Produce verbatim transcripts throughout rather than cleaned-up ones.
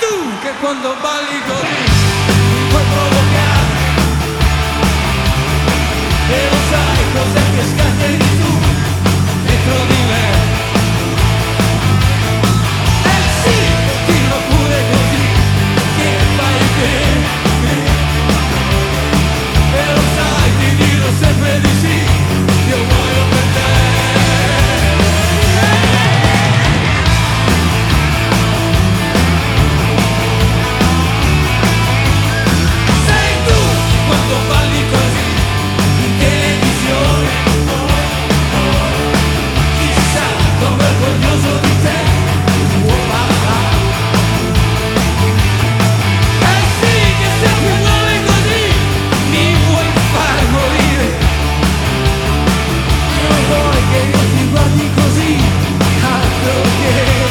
tu che quando balli così mi puoi provocare, e lo sai cos'è che scatteri tu dentro di me. Eh sì, dillo pure così, che fai bene, e lo sai, ti dirò sempre di sì, io muoio per te. Sei tu quando balli così in televisione, chissà come orgoglioso di te può parlare. Eh sì che se mi muovi così mi vuoi far morire, non vuoi che io ti guardi così, altro che.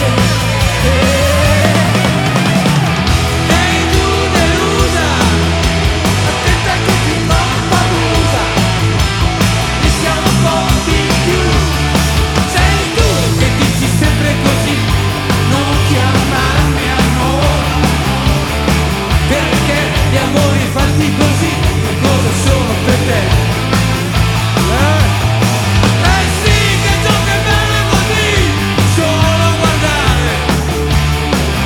Ehi tu delusa, attenta che ti troppa blusa, e siamo un po' di più. Sei tu che dici sempre così, non chiamarmi amore, perché gli amori fatti così, cosa sono per te? Eh, eh sì che ciò che è bello è così, solo a guardare,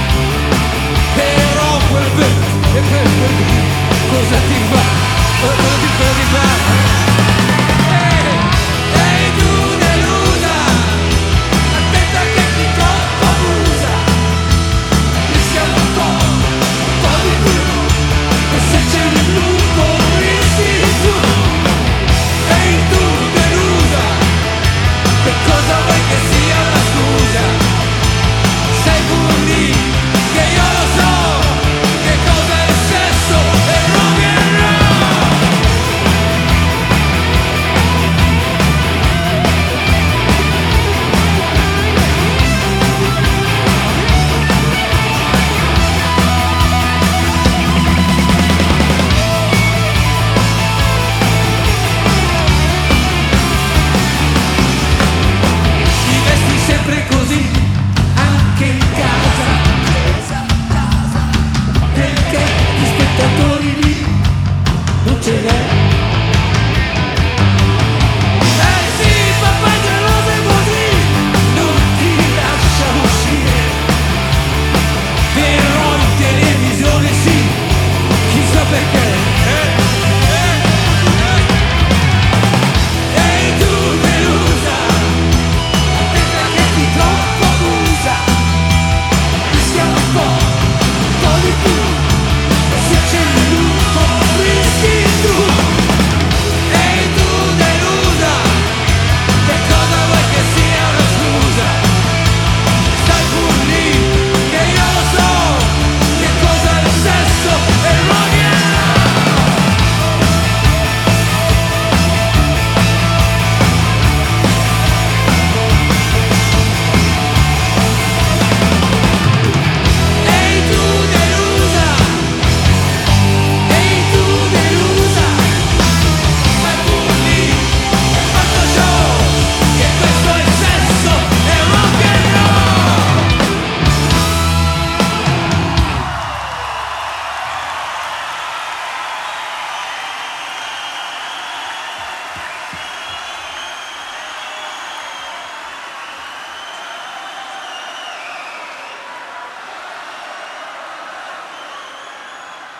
però quel bello e quel bello cosa ti fa?